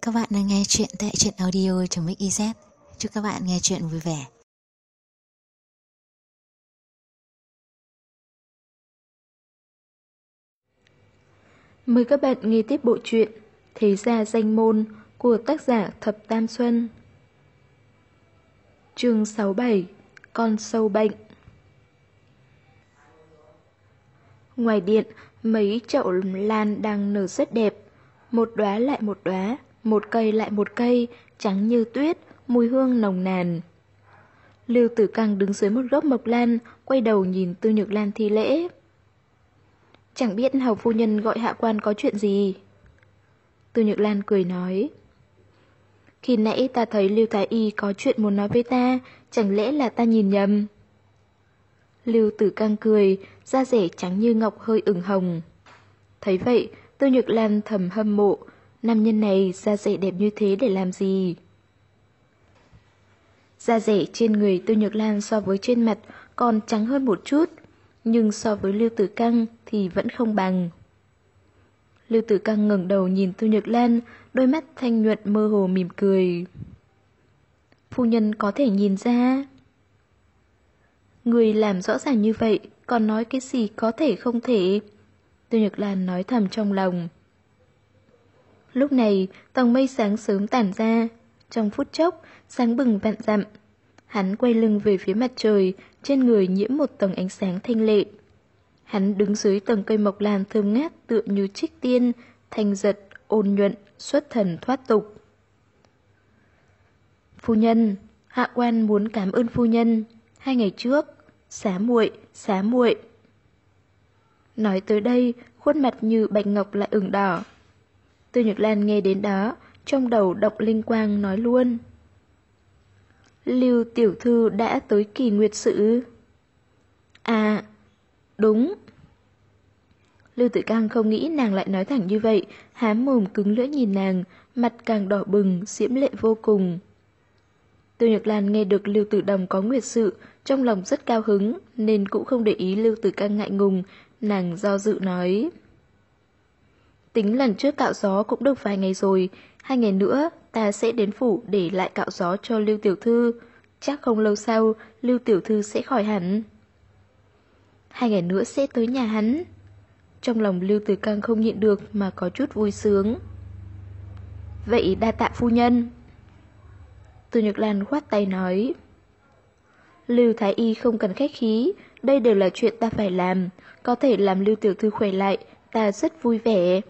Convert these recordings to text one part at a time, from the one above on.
Các bạn đang nghe chuyện tại truyện audio.mix.iz. Chúc các bạn nghe chuyện vui vẻ. Mời các bạn nghe tiếp bộ truyện Thế Gia Danh Môn của tác giả Thập Tam Xuân. Chương 67: Con sâu bệnh. Ngoài điện, mấy chậu lan đang nở rất đẹp, một đóa lại một đóa, một cây lại một cây, trắng như tuyết, mùi hương nồng nàn. Lưu Tử Căng đứng dưới một gốc mộc lan, quay đầu nhìn Tư Nhược Lan thi lễ. Chẳng biết hầu phu nhân gọi hạ quan có chuyện gì? Tư Nhược Lan cười nói. Khi nãy ta thấy Lưu Thái Y có chuyện muốn nói với ta, chẳng lẽ là ta nhìn nhầm? Lưu Tử Căng cười, da rẻ trắng như ngọc hơi ửng hồng. Thấy vậy, Tư Nhược Lan thầm hâm mộ, nam nhân này da rẻ đẹp như thế để làm gì? Da rẻ trên người Tư Nhược Lan so với trên mặt còn trắng hơn một chút, nhưng so với Lưu Tử Căng thì vẫn không bằng. Lưu Tử Căng ngẩng đầu nhìn Tư Nhược Lan, đôi mắt thanh nhuận mơ hồ mỉm cười. Phu nhân có thể nhìn ra. Người làm rõ ràng như vậy, còn nói cái gì có thể không thể? Tư Nhược Lan nói thầm trong lòng. Lúc này, tầng mây sáng sớm tản ra, trong phút chốc, sáng bừng vạn dặm. Hắn quay lưng về phía mặt trời, trên người nhiễm một tầng ánh sáng thanh lệ. Hắn đứng dưới tầng cây mộc lan thơm ngát tựa như trích tiên, thanh giật, ôn nhuận, xuất thần thoát tục. Phu nhân, hạ quan muốn cảm ơn phu nhân. 2 ngày trước, xá muội. Nói tới đây, khuôn mặt như bạch ngọc lại ửng đỏ. Tư Nhược Lan nghe đến đó, trong đầu động linh quang nói luôn. Lưu tiểu thư đã tới kỳ nguyệt sự. À, đúng. Lưu Tử Căng không nghĩ nàng lại nói thẳng như vậy, há mồm cứng lưỡi nhìn nàng, mặt càng đỏ bừng, diễm lệ vô cùng. Tư Nhược Lan nghe được Lưu Tử Đồng có nguyệt sự, trong lòng rất cao hứng, nên cũng không để ý Lưu Tử Căng ngại ngùng, nàng do dự nói. Tính lần trước cạo gió cũng được vài ngày rồi, 2 ngày nữa ta sẽ đến phủ để lại cạo gió cho Lưu tiểu thư, chắc không lâu sau Lưu tiểu thư sẽ khỏi hẳn. 2 ngày nữa sẽ tới nhà hắn. Trong lòng Lưu Tử Căng không nhịn được mà có chút vui sướng. Vậy đa tạ phu nhân. Tư Nhược Lan khoát tay nói. Lưu Thái Y không cần khách khí, đây đều là chuyện ta phải làm, có thể làm Lưu tiểu thư khỏe lại, ta rất vui vẻ.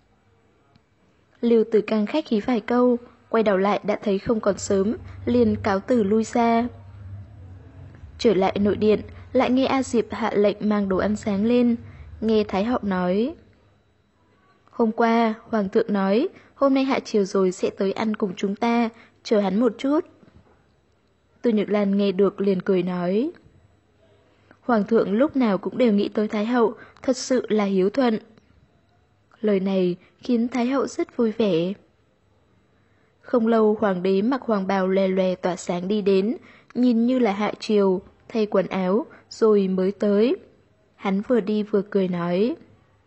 Lưu Tử Căng khách khí vài câu, quay đầu lại đã thấy không còn sớm, liền cáo từ lui ra. Trở lại nội điện, lại nghe A Diệp hạ lệnh mang đồ ăn sáng lên, nghe Thái hậu nói. Hôm qua, Hoàng thượng nói, hôm nay hạ chiều rồi sẽ tới ăn cùng chúng ta, chờ hắn một chút. Tư Nhược Lan nghe được liền cười nói. Hoàng thượng lúc nào cũng đều nghĩ tới Thái hậu, thật sự là hiếu thuận. Lời này khiến Thái hậu rất vui vẻ. Không lâu hoàng đế mặc hoàng bào lè lè tỏa sáng đi đến, nhìn như là hạ chiều, thay quần áo, rồi mới tới. Hắn vừa đi vừa cười nói.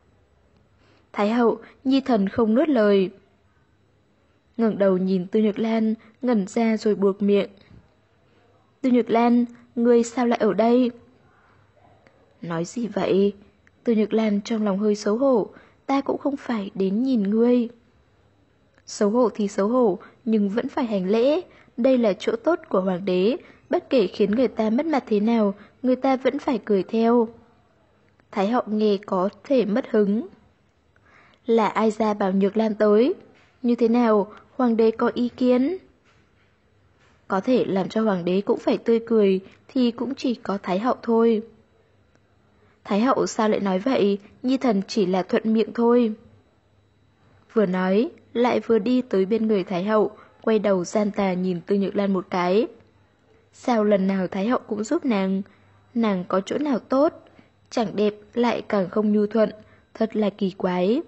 Thái hậu, nhi thần không nuốt lời. Ngẩng đầu nhìn Tư Nhược Lan, ngẩn ra rồi buộc miệng. Tư Nhược Lan, ngươi sao lại ở đây? Nói gì vậy? Tư Nhược Lan trong lòng hơi xấu hổ, ta cũng không phải đến nhìn ngươi. Xấu hổ thì xấu hổ, nhưng vẫn phải hành lễ. Đây là chỗ tốt của hoàng đế, bất kể khiến người ta mất mặt thế nào, người ta vẫn phải cười theo. Thái hậu nghe có thể mất hứng. Là ai ra bảo Nhược Lan tới? Như thế nào, hoàng đế có ý kiến? Có thể làm cho hoàng đế cũng phải tươi cười thì cũng chỉ có Thái hậu thôi. Thái hậu sao lại nói vậy? Nhi thần chỉ là thuận miệng thôi. Vừa nói, lại vừa đi tới bên người Thái hậu, quay đầu gian tà nhìn Tư Nhược Lan một cái. Sao lần nào Thái hậu cũng giúp nàng có chỗ nào tốt, chẳng đẹp lại càng không nhu thuận, thật là kỳ quái.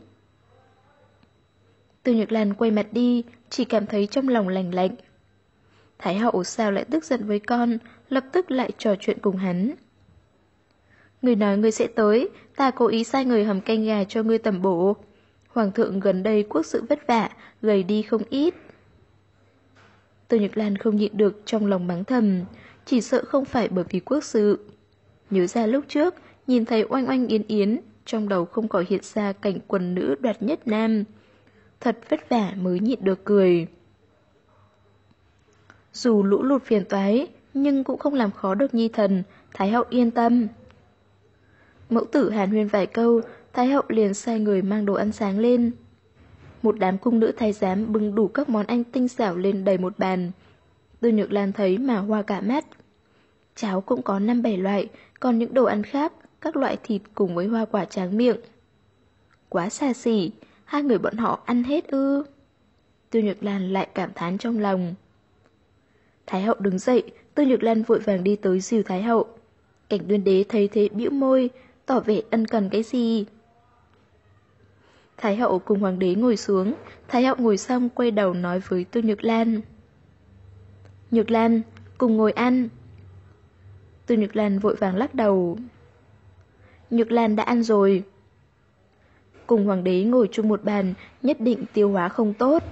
Tư Nhược Lan quay mặt đi, chỉ cảm thấy trong lòng lành lạnh. Thái hậu sao lại tức giận với con, lập tức lại trò chuyện cùng hắn. Người nói người sẽ tới, ta cố ý sai người hầm canh gà cho ngươi tẩm bổ. Hoàng thượng gần đây quốc sự vất vả, gầy đi không ít. Tô Nhược Lan không nhịn được trong lòng mắng thầm, chỉ sợ không phải bởi vì quốc sự. Nhớ ra lúc trước, nhìn thấy Oanh Oanh Yến Yến, trong đầu không khỏi hiện ra cảnh quần nữ đoạt nhất nam. Thật vất vả mới nhịn được cười. Dù lũ lụt phiền toái, nhưng cũng không làm khó được nhi thần, Thái hậu yên tâm. Mẫu tử hàn huyên vài câu, Thái hậu liền sai người mang đồ ăn sáng lên. Một đám cung nữ thái giám bưng đủ các món ăn tinh xảo lên đầy một bàn. Tô Nhược Lan thấy mà hoa cả mắt. Cháo cũng có 5-7 loại, còn những đồ ăn khác, các loại thịt cùng với hoa quả tráng miệng. Quá xa xỉ, hai người bọn họ ăn hết ư? Tô Nhược Lan lại cảm thán trong lòng. Thái hậu đứng dậy, Tô Nhược Lan vội vàng đi tới dìu Thái hậu. Cảnh Tuyên Đế thấy thế bĩu môi, tỏ vẻ ân cần cái gì. Thái hậu cùng hoàng đế ngồi xuống, Thái hậu ngồi xong quay đầu nói với Tô Nhược Lan. Nhược Lan, cùng ngồi ăn. Tô Nhược Lan vội vàng lắc đầu. Nhược Lan đã ăn rồi. Cùng hoàng đế ngồi chung một bàn, nhất định tiêu hóa không tốt.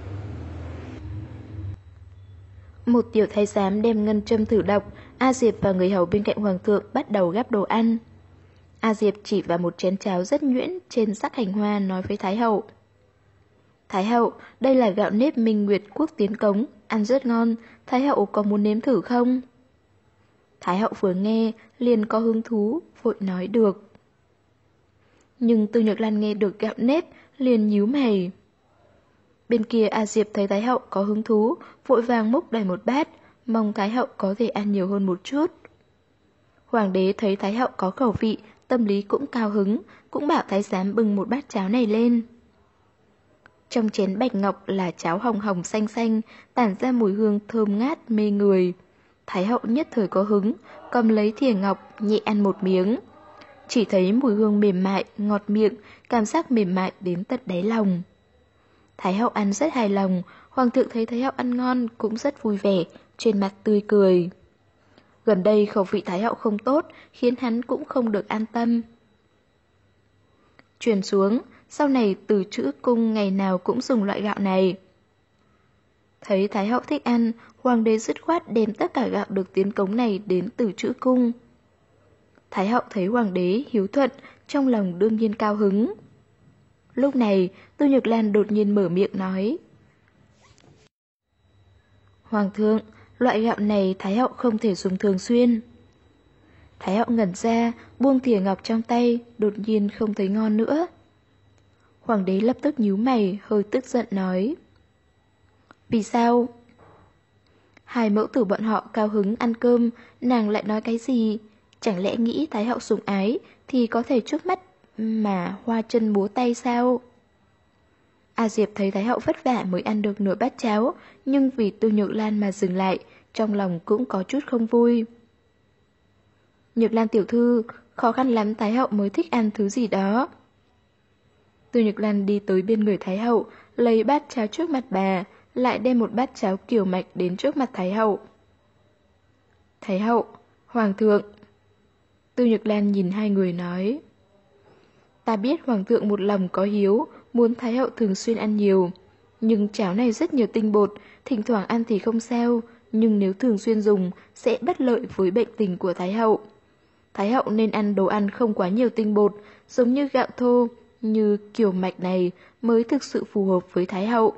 Một tiểu thái giám đem ngân châm thử độc, A Diệp và người hầu bên cạnh hoàng thượng bắt đầu gắp đồ ăn. A Diệp chỉ vào một chén cháo rất nhuyễn trên sắc hành hoa nói với Thái hậu. Thái hậu, đây là gạo nếp Minh Nguyệt quốc tiến cống, ăn rất ngon, Thái hậu có muốn nếm thử không? Thái hậu vừa nghe, liền có hứng thú, vội nói được. Nhưng Tô Nhược Lan nghe được gạo nếp, liền nhíu mày. Bên kia A Diệp thấy Thái hậu có hứng thú, vội vàng múc đầy một bát, mong Thái hậu có thể ăn nhiều hơn một chút. Hoàng đế thấy Thái hậu có khẩu vị, tâm lý cũng cao hứng, cũng bảo thái giám bưng một bát cháo này lên. Trong chén bạch ngọc là cháo hồng hồng xanh xanh, tản ra mùi hương thơm ngát mê người. Thái hậu nhất thời có hứng, cầm lấy thìa ngọc, nhẹ ăn một miếng. Chỉ thấy mùi hương mềm mại, ngọt miệng, cảm giác mềm mại đến tận đáy lòng. Thái hậu ăn rất hài lòng, hoàng thượng thấy Thái hậu ăn ngon cũng rất vui vẻ, trên mặt tươi cười. Gần đây khẩu vị Thái hậu không tốt, khiến hắn cũng không được an tâm. Truyền xuống, sau này từ Trữ Cung ngày nào cũng dùng loại gạo này. Thấy Thái hậu thích ăn, hoàng đế dứt khoát đem tất cả gạo được tiến cống này đến Từ Trữ Cung. Thái hậu thấy hoàng đế hiếu thuận, trong lòng đương nhiên cao hứng. Lúc này, Tô Nhược Lan đột nhiên mở miệng nói. Hoàng thượng, loại gạo này Thái hậu không thể dùng thường xuyên. Thái hậu ngẩn ra, buông thìa ngọc trong tay, đột nhiên không thấy ngon nữa. Hoàng đế lập tức nhíu mày, hơi tức giận nói. Vì sao? Hai mẫu tử bọn họ cao hứng ăn cơm, nàng lại nói cái gì? Chẳng lẽ nghĩ Thái hậu sủng ái thì có thể trước mắt mà hoa chân múa tay sao? A Diệp thấy Thái hậu vất vả mới ăn được nửa bát cháo, nhưng vì Tô Nhược Lan mà dừng lại, trong lòng cũng có chút không vui. Nhược Lan tiểu thư, khó khăn lắm Thái hậu mới thích ăn thứ gì đó. Tô Nhược Lan đi tới bên người Thái hậu, lấy bát cháo trước mặt bà, lại đem một bát cháo kiểu mạch đến trước mặt Thái hậu. Thái hậu, hoàng thượng. Tô Nhược Lan nhìn hai người nói. Ta biết hoàng thượng một lòng có hiếu, muốn Thái hậu thường xuyên ăn nhiều. Nhưng cháo này rất nhiều tinh bột, thỉnh thoảng ăn thì không sao, nhưng nếu thường xuyên dùng sẽ bất lợi với bệnh tình của Thái hậu. Thái hậu nên ăn đồ ăn không quá nhiều tinh bột, giống như gạo thô, như kiểu mạch này mới thực sự phù hợp với Thái hậu.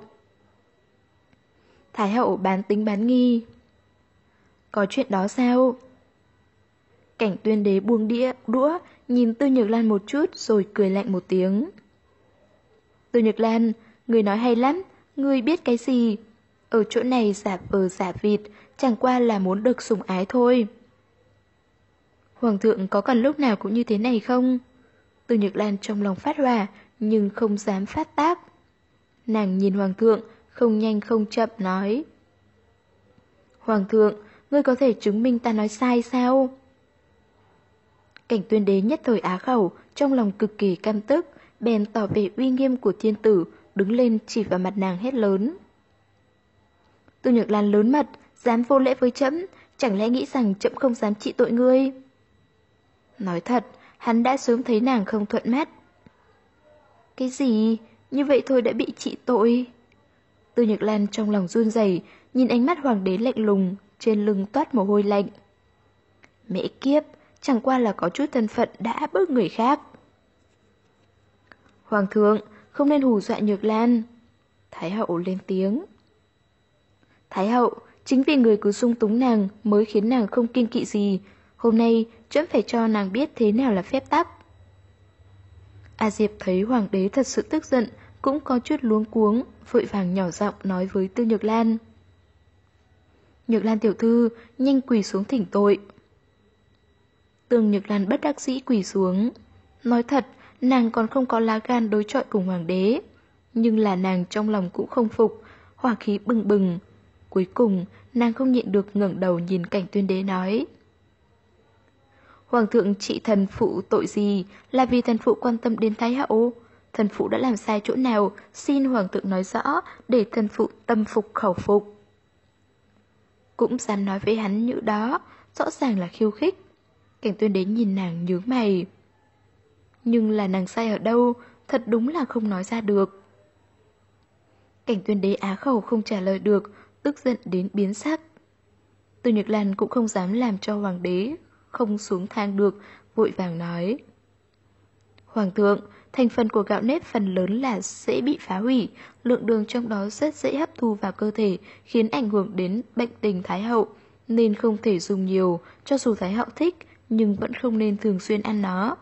Thái hậu bán tính bán nghi. Có chuyện đó sao? Cảnh Tuyên Đế buông đũa, nhìn Tô Nhược Lan một chút rồi cười lạnh một tiếng. Tô Nhược Lan, người nói hay lắm, ngươi biết cái gì? Ở chỗ này giả vờ giả vịt, chẳng qua là muốn được sủng ái thôi. Hoàng thượng có cần lúc nào cũng như thế này không? Tô Nhược Lan trong lòng phát hỏa, nhưng không dám phát tác. Nàng nhìn hoàng thượng, không nhanh không chậm nói. Hoàng thượng, ngươi có thể chứng minh ta nói sai sao? Cảnh Tuyên Đế nhất thời á khẩu, trong lòng cực kỳ căm tức, bèn tỏ vẻ uy nghiêm của thiên tử, đứng lên chỉ vào mặt nàng hét lớn. Tô Nhược Lan lớn mật, dám vô lễ với trẫm, chẳng lẽ nghĩ rằng trẫm không dám trị tội ngươi? Nói thật, hắn đã sớm thấy nàng không thuận mắt. Cái gì? như vậy thôi đã bị trị tội. Tư Nhược Lan trong lòng run rẩy, nhìn ánh mắt hoàng đế lạnh lùng, trên lưng toát mồ hôi lạnh. Mẹ kiếp, chẳng qua là có chút thân phận đã bớt người khác. Hoàng thượng, không nên hù dọa Nhược Lan. Thái hậu lên tiếng. Thái hậu, chính vì người cứ dung túng nàng mới khiến nàng không kiêng kỵ gì. Hôm nay, trẫm phải cho nàng biết thế nào là phép tắc. A Diệp thấy hoàng đế thật sự tức giận, cũng có chút luống cuống, vội vàng nhỏ giọng nói với Tư Nhược Lan. Nhược Lan tiểu thư, nhanh quỳ xuống thỉnh tội. Tương Nhược Lan bất đắc dĩ quỳ xuống. Nói thật, nàng còn không có lá gan đối chọi cùng hoàng đế. Nhưng là nàng trong lòng cũng không phục, hỏa khí bừng bừng. Cuối cùng, nàng không nhịn được ngẩng đầu nhìn Cảnh Tuyên Đế nói. Hoàng thượng trị thần phụ tội gì, là vì thần phụ quan tâm đến Thái hậu. Thần phụ đã làm sai chỗ nào, xin hoàng thượng nói rõ, để thần phụ tâm phục khẩu phục. Cũng dám nói với hắn như đó, rõ ràng là khiêu khích. Cảnh Tuyên Đế nhìn nàng nhướng mày. Nhưng là nàng sai ở đâu, thật đúng là không nói ra được. Cảnh Tuyên Đế á khẩu không trả lời được, tức giận đến biến sắc. Tư Nhược Lan cũng không dám làm cho hoàng đế không xuống thang được, vội vàng nói. Hoàng thượng, thành phần của gạo nếp phần lớn là dễ bị phá hủy, lượng đường trong đó rất dễ hấp thu vào cơ thể, khiến ảnh hưởng đến bệnh tình Thái hậu, nên không thể dùng nhiều, cho dù Thái hậu thích, nhưng vẫn không nên thường xuyên ăn nó.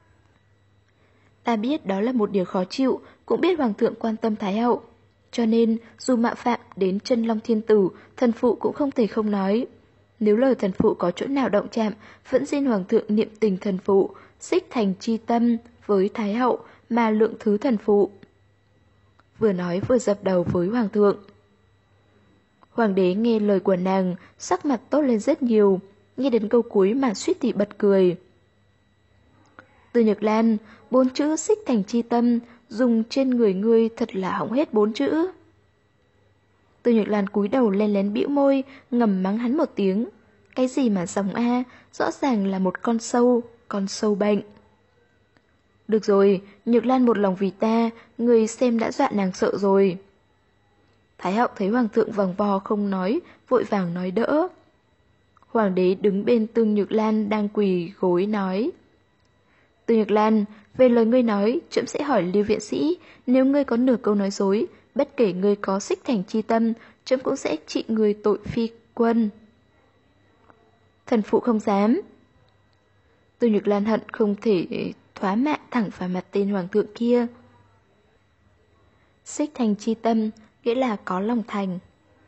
Ta biết đó là một điều khó chịu, cũng biết hoàng thượng quan tâm Thái hậu. Cho nên, dù mạo phạm đến chân Long Thiên Tử, thần phụ cũng không thể không nói. Nếu lời thần phụ có chỗ nào động chạm, vẫn xin hoàng thượng niệm tình thần phụ, xích thành chi tâm với Thái hậu mà lượng thứ thần phụ. Vừa nói vừa dập đầu với hoàng thượng. Hoàng đế nghe lời của nàng, sắc mặt tốt lên rất nhiều, nghe đến câu cuối mà suýt thì bật cười. Tư Nhược Lan, 4 chữ xích thành chi tâm, dùng trên người ngươi thật là hỏng hết 4 chữ. Tư Nhược Lan cúi đầu lén lén bĩu môi, ngầm mắng hắn một tiếng. Cái gì mà dòng A, rõ ràng là một con sâu bệnh. Được rồi, Nhược Lan một lòng vì ta, người xem đã dọa nàng sợ rồi. Thái hậu thấy hoàng thượng vòng vo không nói, vội vàng nói đỡ. Hoàng đế đứng bên Tư Nhược Lan đang quỳ gối nói. Tư Nhược Lan, về lời ngươi nói, trẫm sẽ hỏi Lưu viện sĩ, nếu ngươi có nửa câu nói dối, bất kể ngươi có xích thành chi tâm, trẫm cũng sẽ trị ngươi tội phi quân. Thần phụ không dám. Tư Nhược Lan hận không thể thoá mạ thẳng vào mặt tên hoàng thượng kia. Xích thành chi tâm, nghĩa là có lòng thành.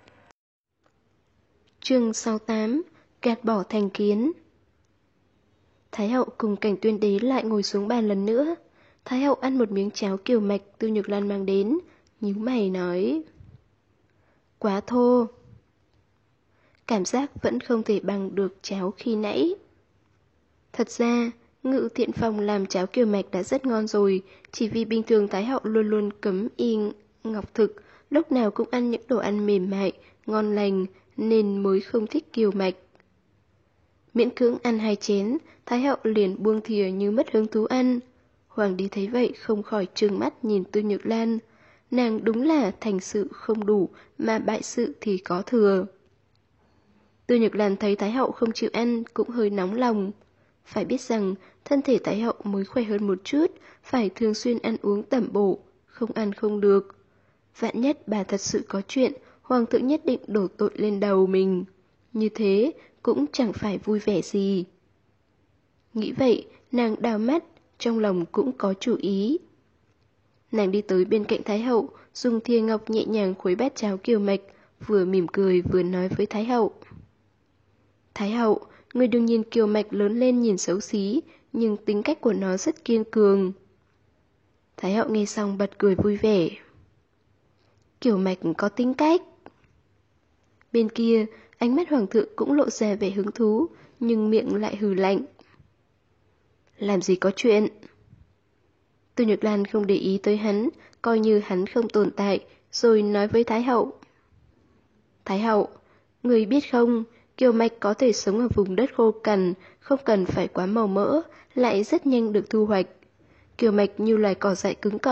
Chương 68, gạt bỏ thành kiến. Thái hậu cùng Cảnh Tuyên Đế lại ngồi xuống bàn lần nữa. Thái hậu ăn một miếng cháo kiều mạch Tư Nhược Lan mang đến, nhíu mày nói. Quá thô. Cảm giác vẫn không thể bằng được cháo khi nãy. Thật ra, Ngự Thiện Phòng làm cháo kiều mạch đã rất ngon rồi, chỉ vì bình thường Thái hậu luôn luôn cấm y ngọc thực, lúc nào cũng ăn những đồ ăn mềm mại, ngon lành, nên mới không thích kiều mạch. Miễn cưỡng ăn 2 chén, Thái hậu liền buông thìa như mất hứng thú ăn. Hoàng đế thấy vậy không khỏi trừng mắt nhìn Tư Nhược Lan. Nàng đúng là thành sự không đủ, mà bại sự thì có thừa. Tư Nhược Lan thấy Thái hậu không chịu ăn cũng hơi nóng lòng. Phải biết rằng thân thể Thái hậu mới khỏe hơn một chút, phải thường xuyên ăn uống tẩm bổ, không ăn không được. Vạn nhất bà thật sự có chuyện, hoàng thượng nhất định đổ tội lên đầu mình. Như thế cũng chẳng phải vui vẻ gì. Nghĩ vậy, nàng đào mắt, trong lòng cũng có chủ ý. Nàng đi tới bên cạnh Thái hậu, dùng thìa ngọc nhẹ nhàng khuấy bát cháo kiều mạch, vừa mỉm cười vừa nói với Thái hậu. Thái hậu, người đừng nhìn kiều mạch lớn lên nhìn xấu xí, nhưng tính cách của nó rất kiên cường. Thái hậu nghe xong bật cười vui vẻ. Kiều mạch có tính cách. Bên kia, ánh mắt hoàng thượng cũng lộ ra vẻ hứng thú, nhưng miệng lại hừ lạnh. Làm gì có chuyện? Tư Nhược Lan không để ý tới hắn, coi như hắn không tồn tại, rồi nói với Thái hậu. Thái hậu, người biết không, kiều mạch có thể sống ở vùng đất khô cằn, không cần phải quá màu mỡ, lại rất nhanh được thu hoạch. Kiều mạch như loài cỏ dại cứng cỏi,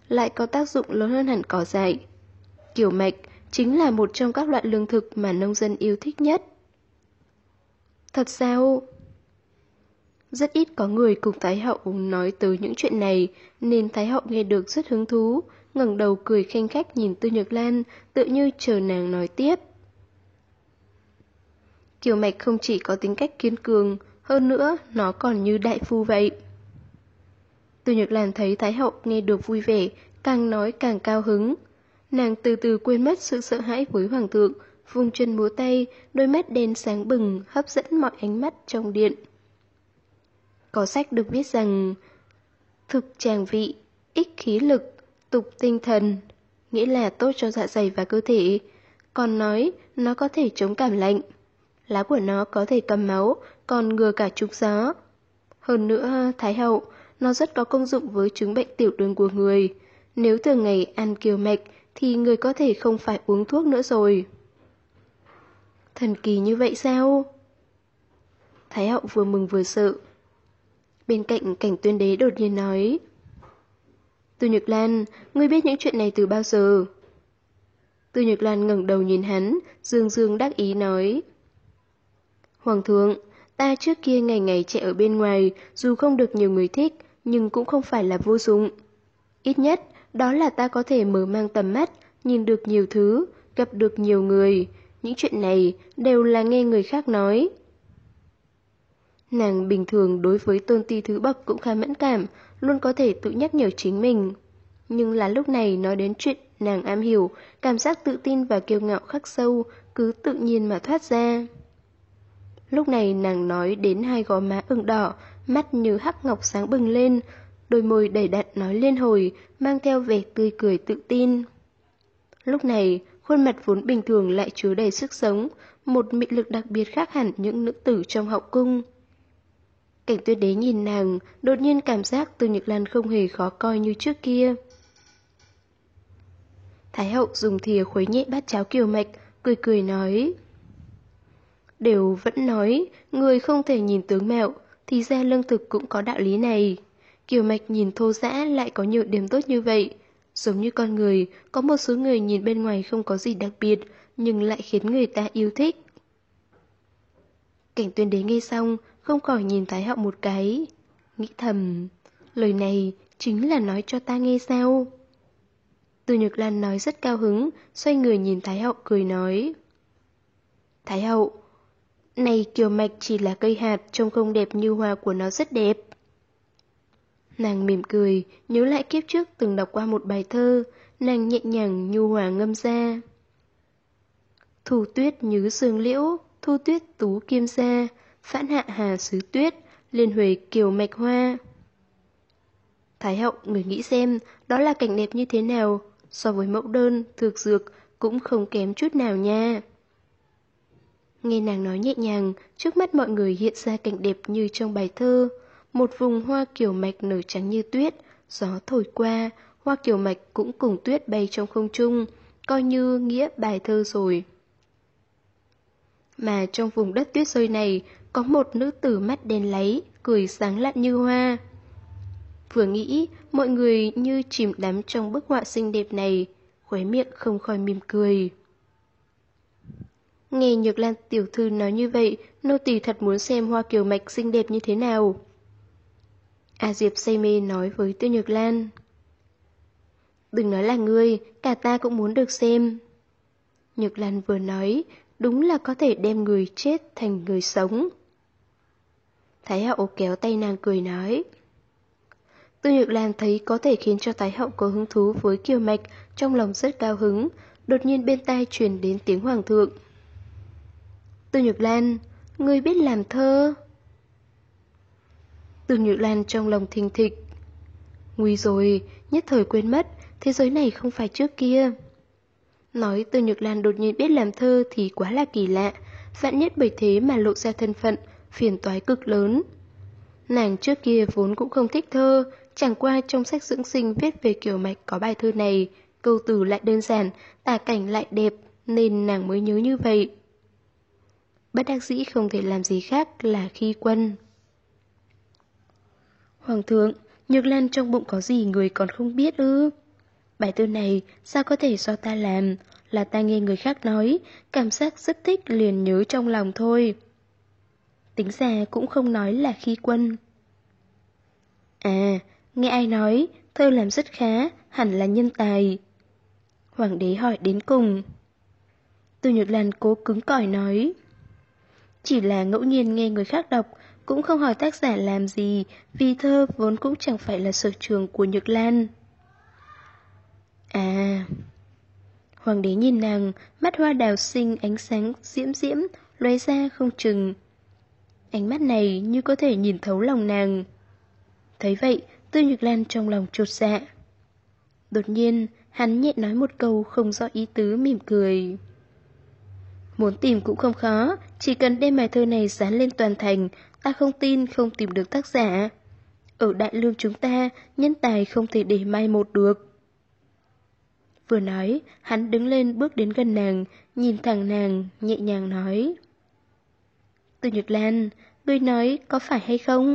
lại có tác dụng lớn hơn hẳn cỏ dại. Kiều mạch chính là một trong các loại lương thực mà nông dân yêu thích nhất. Thật sao? Rất ít có người cùng Thái hậu nói tới những chuyện này, nên Thái hậu nghe được rất hứng thú, ngẩng đầu cười khanh khách nhìn Tư Nhược Lan, tựa như chờ nàng nói tiếp. Kiều mạch không chỉ có tính cách kiên cường, hơn nữa nó còn như đại phu vậy. Tư Nhược Lan thấy Thái hậu nghe được vui vẻ, càng nói càng cao hứng. Nàng từ từ quên mất sự sợ hãi với hoàng thượng, vung chân múa tay, đôi mắt đen sáng bừng, hấp dẫn mọi ánh mắt trong điện. Có sách được viết rằng thực tràng vị, ích khí lực, tục tinh thần, nghĩa là tốt cho dạ dày và cơ thể. Còn nói nó có thể chống cảm lạnh. Lá của nó có thể cầm máu, còn ngừa cả trúng gió. Hơn nữa, Thái hậu, nó rất có công dụng với chứng bệnh tiểu đường của người. Nếu thường ngày ăn kiều mạch thì người có thể không phải uống thuốc nữa rồi. Thần kỳ như vậy sao? Thái hậu vừa mừng vừa sợ. Bên cạnh Cảnh Tuyên Đế đột nhiên nói: Tư Nhược Lan, ngươi biết những chuyện này từ bao giờ? Tư Nhược Lan ngẩng đầu nhìn hắn, dương dương đắc ý nói: Hoàng thượng, ta trước kia ngày ngày chạy ở bên ngoài, dù không được nhiều người thích, nhưng cũng không phải là vô dụng. Ít nhất, đó là ta có thể mở mang tầm mắt, nhìn được nhiều thứ, gặp được nhiều người. Những chuyện này đều là nghe người khác nói. Nàng bình thường đối với tôn ti thứ bậc cũng khá mẫn cảm, luôn có thể tự nhắc nhở chính mình. Nhưng là lúc này nói đến chuyện nàng am hiểu, cảm giác tự tin và kiêu ngạo khắc sâu, cứ tự nhiên mà thoát ra. Lúc này nàng nói đến hai gò má ửng đỏ, mắt như hắc ngọc sáng bừng lên, đôi môi đầy đặn nói liên hồi, mang theo vẻ tươi cười tự tin. Lúc này, khuôn mặt vốn bình thường lại chứa đầy sức sống, một mị lực đặc biệt khác hẳn những nữ tử trong hậu cung. Cảnh Tuyên Đế nhìn nàng, đột nhiên cảm giác Tư Nhược Lan không hề khó coi như trước kia. Thái hậu dùng thìa khuấy nhẹ bát cháo kiều mạch, cười cười nói: Đều vẫn nói, người không thể nhìn tướng mạo, thì ra lương thực cũng có đạo lý này. Kiều mạch nhìn thô dã lại có nhiều điểm tốt như vậy. Giống như con người, có một số người nhìn bên ngoài không có gì đặc biệt, nhưng lại khiến người ta yêu thích. Cảnh Tuyên Đế nghe xong, không khỏi nhìn Thái hậu một cái, nghĩ thầm, lời này chính là nói cho ta nghe sao? Tư Nhược Lan nói rất cao hứng, xoay người nhìn Thái hậu cười nói: Thái hậu, này kiều mạch chỉ là cây hạt, trông không đẹp như hoa của nó rất đẹp. Nàng mỉm cười, nhớ lại kiếp trước từng đọc qua một bài thơ, nàng nhẹ nhàng nhu hòa ngâm ra: Thu tuyết nhứ sương liễu, thu tuyết tú kim sa, phãn hạ hà sứ tuyết, liên huề kiều mạch hoa. Thái hậu, người nghĩ xem, đó là cảnh đẹp như thế nào, so với mẫu đơn, thược dược cũng không kém chút nào nha. Nghe nàng nói nhẹ nhàng, trước mắt mọi người hiện ra cảnh đẹp như trong bài thơ. Một vùng hoa kiều mạch nở trắng như tuyết, gió thổi qua, hoa kiều mạch cũng cùng tuyết bay trong không trung, coi như nghĩa bài thơ rồi. Mà trong vùng đất tuyết rơi này, có một nữ tử mắt đen láy, cười sáng lạn như hoa. Vừa nghĩ, mọi người như chìm đắm trong bức họa xinh đẹp này, khóe miệng không khỏi mỉm cười. Nghe Nhược Lan tiểu thư nói như vậy, nô tỳ thật muốn xem hoa kiều mạch xinh đẹp như thế nào. A Diệp say mê nói với Tư Nhược Lan. Đừng nói là ngươi, cả ta cũng muốn được xem. Nhược Lan vừa nói, đúng là có thể đem người chết thành người sống. Thái hậu kéo tay nàng cười nói. Tư Nhược Lan thấy có thể khiến cho Thái hậu có hứng thú với kiều mạch, trong lòng rất cao hứng, đột nhiên bên tai truyền đến tiếng hoàng thượng. Tư Nhược Lan, ngươi biết làm thơ? Tư Nhược Lan trong lòng thình thịch. Nguy rồi, nhất thời quên mất, thế giới này không phải trước kia. Nói Tư Nhược Lan đột nhiên biết làm thơ thì quá là kỳ lạ, vạn nhất bởi thế mà lộ ra thân phận, phiền toái cực lớn. Nàng trước kia vốn cũng không thích thơ, chẳng qua trong sách dưỡng sinh viết về kiều mạch có bài thơ này, câu từ lại đơn giản, tả cảnh lại đẹp, nên nàng mới nhớ như vậy. Bất đắc dĩ không thể làm gì khác là khi quân. Hoàng thượng, Nhược Lan trong bụng có gì người còn không biết ư? Bài thơ này sao có thể do ta làm, là ta nghe người khác nói, cảm giác rất thích liền nhớ trong lòng thôi. Tính ra cũng không nói là khi quân. À, nghe ai nói, thơ làm rất khá, hẳn là nhân tài. Hoàng đế hỏi đến cùng. Từ Nhược Lan cố cứng cỏi nói. Chỉ là ngẫu nhiên nghe người khác đọc, cũng không hỏi tác giả làm gì, vì thơ vốn cũng chẳng phải là sở trường của Nhược Lan. À... Hoàng đế nhìn nàng, mắt hoa đào xinh ánh sáng diễm diễm, lóe ra không chừng. Ánh mắt này như có thể nhìn thấu lòng nàng. Thấy vậy, Tư Nhược Lan trong lòng chột dạ. Đột nhiên, hắn nhẹ nói một câu không rõ ý tứ mỉm cười. Muốn tìm cũng không khó, chỉ cần đem bài thơ này dán lên toàn thành, ta không tin không tìm được tác giả. Ở Đại Lương chúng ta, nhân tài không thể để mai một được. Vừa nói, hắn đứng lên bước đến gần nàng, nhìn thẳng nàng, nhẹ nhàng nói. Từ Nhược Lan, ngươi nói có phải hay không?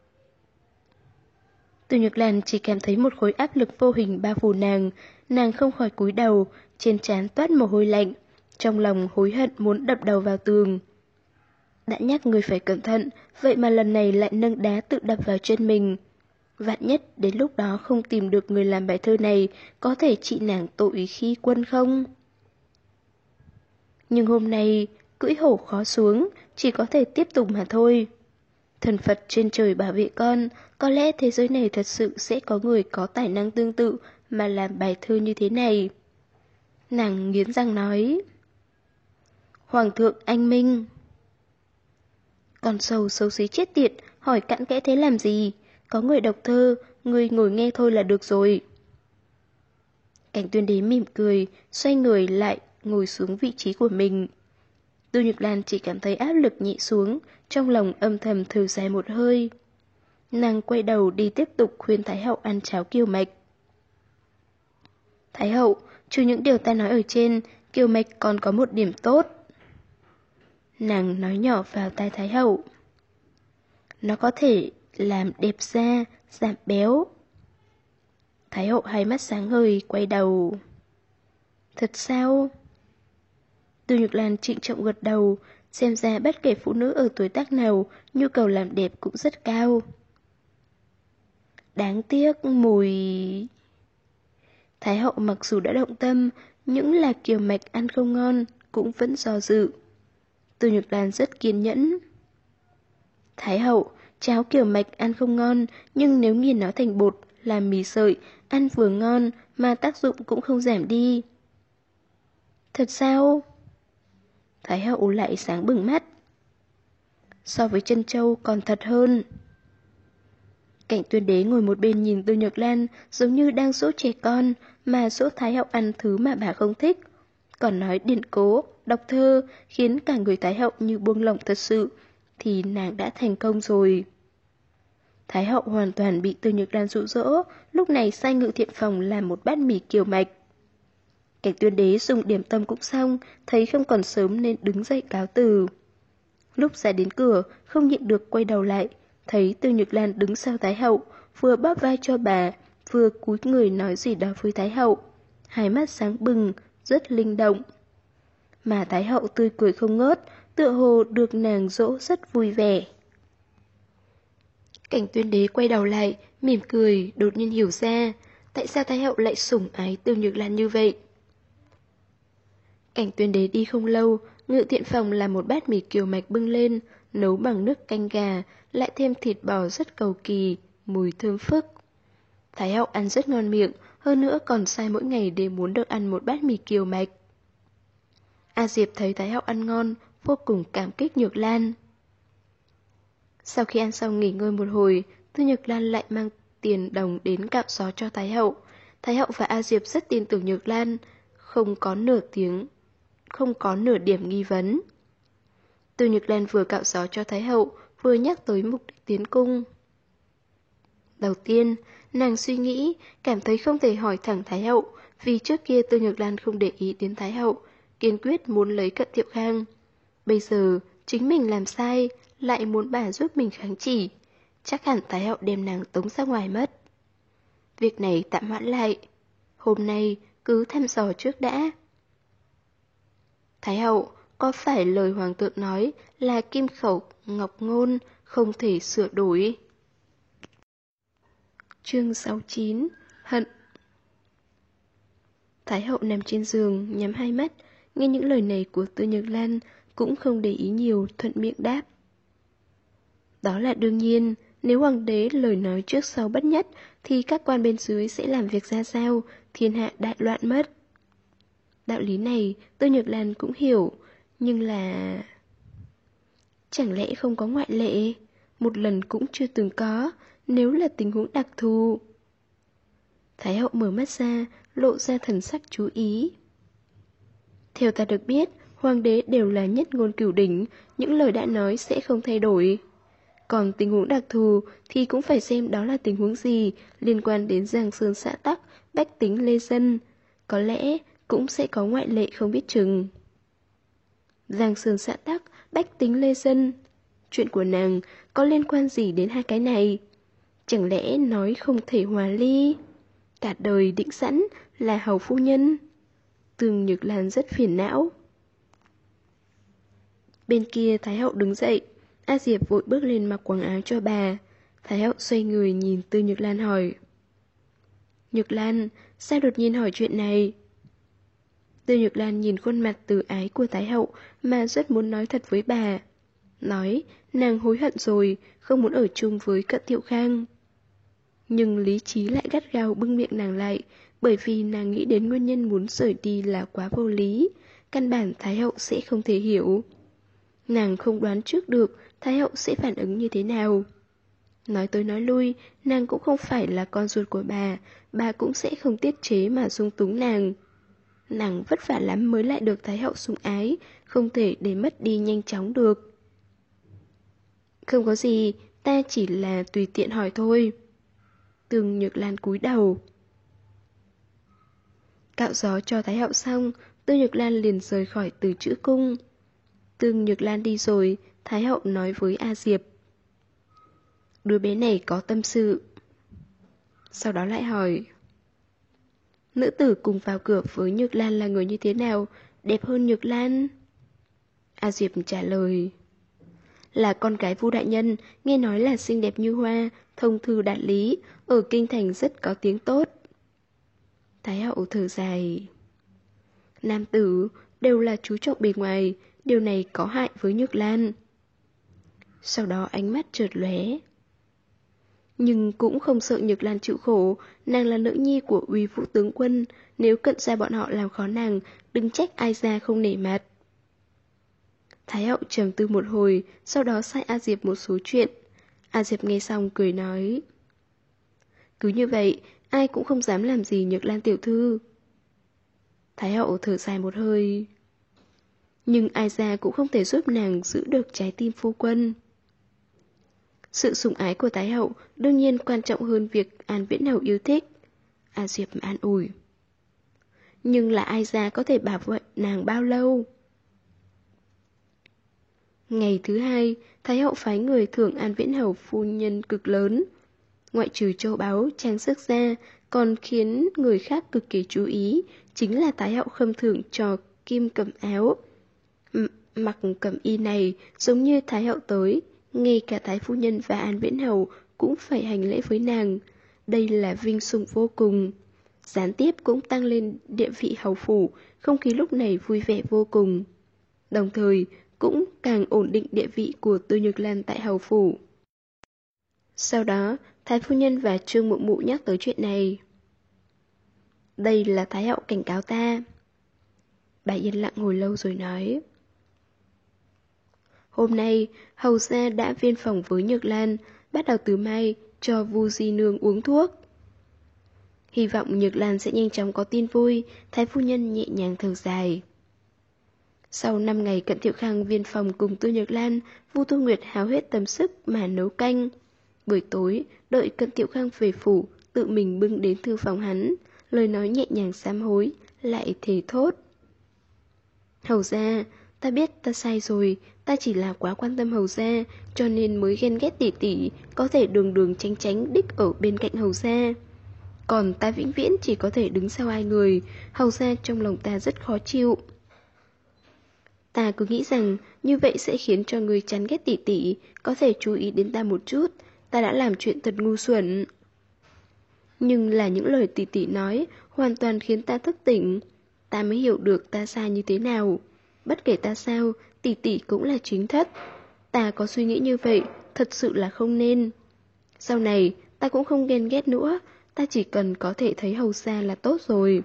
Từ Nhược Lan chỉ cảm thấy một khối áp lực vô hình bao phủ nàng không khỏi cúi đầu, trên trán toát mồ hôi lạnh, trong lòng hối hận muốn đập đầu vào tường. Đã nhắc người phải cẩn thận, vậy mà lần này lại nâng đá tự đập vào chân mình. Vạn nhất đến lúc đó không tìm được người làm bài thơ này, có thể trị nàng tội khi quân không? Nhưng hôm nay, cưỡi hổ khó xuống, chỉ có thể tiếp tục mà thôi. Thần Phật trên trời bảo vệ con, có lẽ thế giới này thật sự sẽ có người có tài năng tương tự mà làm bài thơ như thế này. Nàng nghiến răng nói. Hoàng thượng anh minh. Con sâu xấu xí chết tiệt, hỏi cặn kẽ thế làm gì? Có người đọc thơ, người ngồi nghe thôi là được rồi. Cảnh Tuyên Đế mỉm cười, xoay người lại, ngồi xuống vị trí của mình. Tư Nhược Lan chỉ cảm thấy áp lực nhị xuống, trong lòng âm thầm thở dài một hơi. Nàng quay đầu đi tiếp tục khuyên Thái hậu ăn cháo kiều mạch. Thái hậu, trừ những điều ta nói ở trên, kiều mạch còn có một điểm tốt. Nàng nói nhỏ vào tai Thái hậu. Nó có thể làm đẹp da, giảm béo. Thái hậu hai mắt sáng ngời, quay đầu. Thật sao? Tư Nhược Lan trịnh trọng gật đầu, xem ra bất kể phụ nữ ở tuổi tác nào, nhu cầu làm đẹp cũng rất cao. Đáng tiếc mùi... Thái hậu mặc dù đã động tâm, những là kiều mạch ăn không ngon, cũng vẫn do dự. Tư Nhược Lan rất kiên nhẫn. Thái hậu, cháo kiều mạch ăn không ngon, nhưng nếu nghiền nó thành bột, làm mì sợi, ăn vừa ngon, mà tác dụng cũng không giảm đi. Thật sao? Thái hậu lại sáng bừng mắt. So với chân châu còn thật hơn. Cảnh Tuyên Đế ngồi một bên nhìn Tư Nhược Lan giống như đang dỗ trẻ con, mà dỗ Thái hậu ăn thứ mà bà không thích. Còn nói điển cố, đọc thơ, khiến cả người Thái hậu như buông lỏng thật sự, thì nàng đã thành công rồi. Thái hậu hoàn toàn bị Tư Nhược Lan dụ dỗ, lúc này sai Ngự Thiện Phòng làm một bát mì kiều mạch. Cảnh Tuyên Đế dùng điểm tâm cũng xong, thấy không còn sớm nên đứng dậy cáo từ. Lúc ra đến cửa, không nhịn được quay đầu lại, thấy Tư Nhược Lan đứng sau Thái hậu, vừa bóp vai cho bà, vừa cúi người nói gì đó với Thái hậu. Hai mắt sáng bừng, rất linh động. Mà Thái hậu tươi cười không ngớt, tựa hồ được nàng dỗ rất vui vẻ. Cảnh Tuyên Đế quay đầu lại, mỉm cười, đột nhiên hiểu ra, tại sao Thái hậu lại sủng ái Tư Nhược Lan như vậy. Cảnh Tuyên Đế đi không lâu, Ngự Thiện Phòng làm một bát mì kiều mạch bưng lên, nấu bằng nước canh gà, lại thêm thịt bò rất cầu kỳ, mùi thơm phức. Thái hậu ăn rất ngon miệng, hơn nữa còn sai mỗi ngày để muốn được ăn một bát mì kiều mạch. A Diệp thấy Thái hậu ăn ngon, vô cùng cảm kích Nhược Lan. Sau khi ăn xong nghỉ ngơi một hồi, Tư Nhược Lan lại mang tiền đồng đến cạo gió cho Thái hậu. Thái hậu và A Diệp rất tin tưởng Nhược Lan, không có nửa điểm nghi vấn. Tư Nhược Lan vừa cạo gió cho Thái hậu, vừa nhắc tới mục đích tiến cung. Đầu tiên, nàng suy nghĩ, cảm thấy không thể hỏi thẳng Thái hậu, vì trước kia Tư Nhược Lan không để ý đến Thái hậu, kiên quyết muốn lấy Cận Thiệu Khang. Bây giờ, chính mình làm sai, lại muốn bà giúp mình kháng chỉ. Chắc hẳn Thái hậu đem nàng tống ra ngoài mất. Việc này tạm hoãn lại. Hôm nay cứ thăm dò trước đã. Thái hậu, có phải lời hoàng thượng nói là kim khẩu ngọc ngôn, không thể sửa đổi? Chương 69. Hận. Thái hậu nằm trên giường, nhắm hai mắt, nghe những lời này của Tư Nhược Lan, cũng không để ý nhiều, thuận miệng đáp. Đó là đương nhiên, nếu hoàng đế lời nói trước sau bất nhất, thì các quan bên dưới sẽ làm việc ra sao, thiên hạ đại loạn mất. Đạo lý này, Tư Nhược Lan cũng hiểu, nhưng là... Chẳng lẽ không có ngoại lệ? Một lần cũng chưa từng có, nếu là tình huống đặc thù. Thái hậu mở mắt ra, lộ ra thần sắc chú ý. Theo ta được biết, hoàng đế đều là nhất ngôn cửu đỉnh, những lời đã nói sẽ không thay đổi. Còn tình huống đặc thù thì cũng phải xem đó là tình huống gì, liên quan đến Giang Sơn xã tắc, bách tính lê dân. Có lẽ cũng sẽ có ngoại lệ không biết chừng. Giang Sơn xã tắc, bách tính lê dân. Chuyện của nàng có liên quan gì đến hai cái này? Chẳng lẽ nói không thể hòa ly? Cả đời định sẵn là hầu phu nhân. Tương Nhược Lan rất phiền não. Bên kia Thái hậu đứng dậy, A Diệp vội bước lên mặc quần áo cho bà. Thái hậu xoay người nhìn Tư Nhược Lan hỏi. Nhược Lan, sao đột nhiên hỏi chuyện này? Tư Nhược Lan nhìn khuôn mặt từ ái của Thái hậu mà rất muốn nói thật với bà. Nói, nàng hối hận rồi, không muốn ở chung với Cận Thiệu Khang. Nhưng lý trí lại gắt gao bưng miệng nàng lại, bởi vì nàng nghĩ đến nguyên nhân muốn rời đi là quá vô lý, căn bản Thái hậu sẽ không thể hiểu. Nàng không đoán trước được Thái hậu sẽ phản ứng như thế nào. Nói tới nói lui, nàng cũng không phải là con ruột của bà cũng sẽ không tiết chế mà dung túng nàng. Nàng vất vả lắm mới lại được Thái hậu sủng ái, không thể để mất đi nhanh chóng được. Không có gì, ta chỉ là tùy tiện hỏi thôi. Tương Nhược Lan cúi đầu. Cạo gió cho Thái hậu xong, Tương Nhược Lan liền rời khỏi Từ Chữ Cung. Tương Nhược Lan đi rồi, Thái hậu nói với A Diệp. Đứa bé này có tâm sự. Sau đó lại hỏi. Nữ tử cùng vào cửa với Nhược Lan là người như thế nào, đẹp hơn Nhược Lan? A Diệp trả lời. Là con gái Vu đại nhân, nghe nói là xinh đẹp như hoa, thông thư đạt lý, ở kinh thành rất có tiếng tốt. Thái hậu thở dài. Nam tử đều là chú trọng bề ngoài, điều này có hại với Nhược Lan. Sau đó ánh mắt chợt lóe. Nhưng cũng không sợ Nhược Lan chịu khổ, nàng là nữ nhi của Uy Vũ tướng quân, nếu Cận gia bọn họ làm khó nàng, đừng trách ai ra không nể mặt. Thái hậu trầm tư một hồi, sau đó sai A Diệp một số chuyện. A Diệp nghe xong cười nói. Cứ như vậy, ai cũng không dám làm gì Nhược Lan tiểu thư. Thái hậu thở dài một hơi. Nhưng ai ra cũng không thể giúp nàng giữ được trái tim phu quân. Sự sủng ái của Thái hậu đương nhiên quan trọng hơn việc An Viễn Hầu yêu thích. A Diệp an ủi. Nhưng là ai ra có thể bảo vệ nàng bao lâu? Ngày thứ hai, Thái hậu phái người thưởng An Viễn Hầu phu nhân cực lớn. Ngoại trừ châu báu, trang sức ra, còn khiến người khác cực kỳ chú ý, chính là Thái hậu khâm thưởng cho kim cẩm áo. Mặc cẩm y này giống như Thái hậu tới, ngay cả Thái phu nhân và An Viễn Hầu cũng phải hành lễ với nàng. Đây là vinh sủng vô cùng. Gián tiếp cũng tăng lên địa vị hầu phủ, không khí lúc này vui vẻ vô cùng. Đồng thời, cũng càng ổn định địa vị của Tư Nhược Lan tại hầu phủ. Sau đó, Thái phu nhân và Trương Mụ Mụ nhắc tới chuyện này. Đây là Thái hậu cảnh cáo ta. Bà yên lặng ngồi lâu rồi nói. Hôm nay, hầu gia đã viên phòng với Nhược Lan, bắt đầu từ mai cho Vu Di Nương uống thuốc. Hy vọng Nhược Lan sẽ nhanh chóng có tin vui, Thái phu nhân nhẹ nhàng thở dài. Sau 5 ngày Cận Thiệu Khang viên phòng cùng Tư Nhược Lan, Vu Tu Nguyệt háo hết tâm sức mà nấu canh. Buổi tối, đợi Cận Thiệu Khang về phủ, tự mình bưng đến thư phòng hắn, lời nói nhẹ nhàng sám hối, lại thề thốt. Hầu gia, ta biết ta sai rồi, ta chỉ là quá quan tâm hầu gia, cho nên mới ghen ghét tỷ tỷ, có thể đường đường tránh tránh đích ở bên cạnh hầu gia. Còn ta vĩnh viễn chỉ có thể đứng sau hai người, hầu ra trong lòng ta rất khó chịu. Ta cứ nghĩ rằng như vậy sẽ khiến cho người chán ghét tỷ tỷ, có thể chú ý đến ta một chút, ta đã làm chuyện thật ngu xuẩn. Nhưng là những lời tỷ tỷ nói hoàn toàn khiến ta thức tỉnh. Ta mới hiểu được ta sai như thế nào. Bất kể ta sao, tỷ tỷ cũng là chính thất. Ta có suy nghĩ như vậy, thật sự là không nên. Sau này, ta cũng không ghen ghét nữa, ta chỉ cần có thể thấy hầu xa là tốt rồi.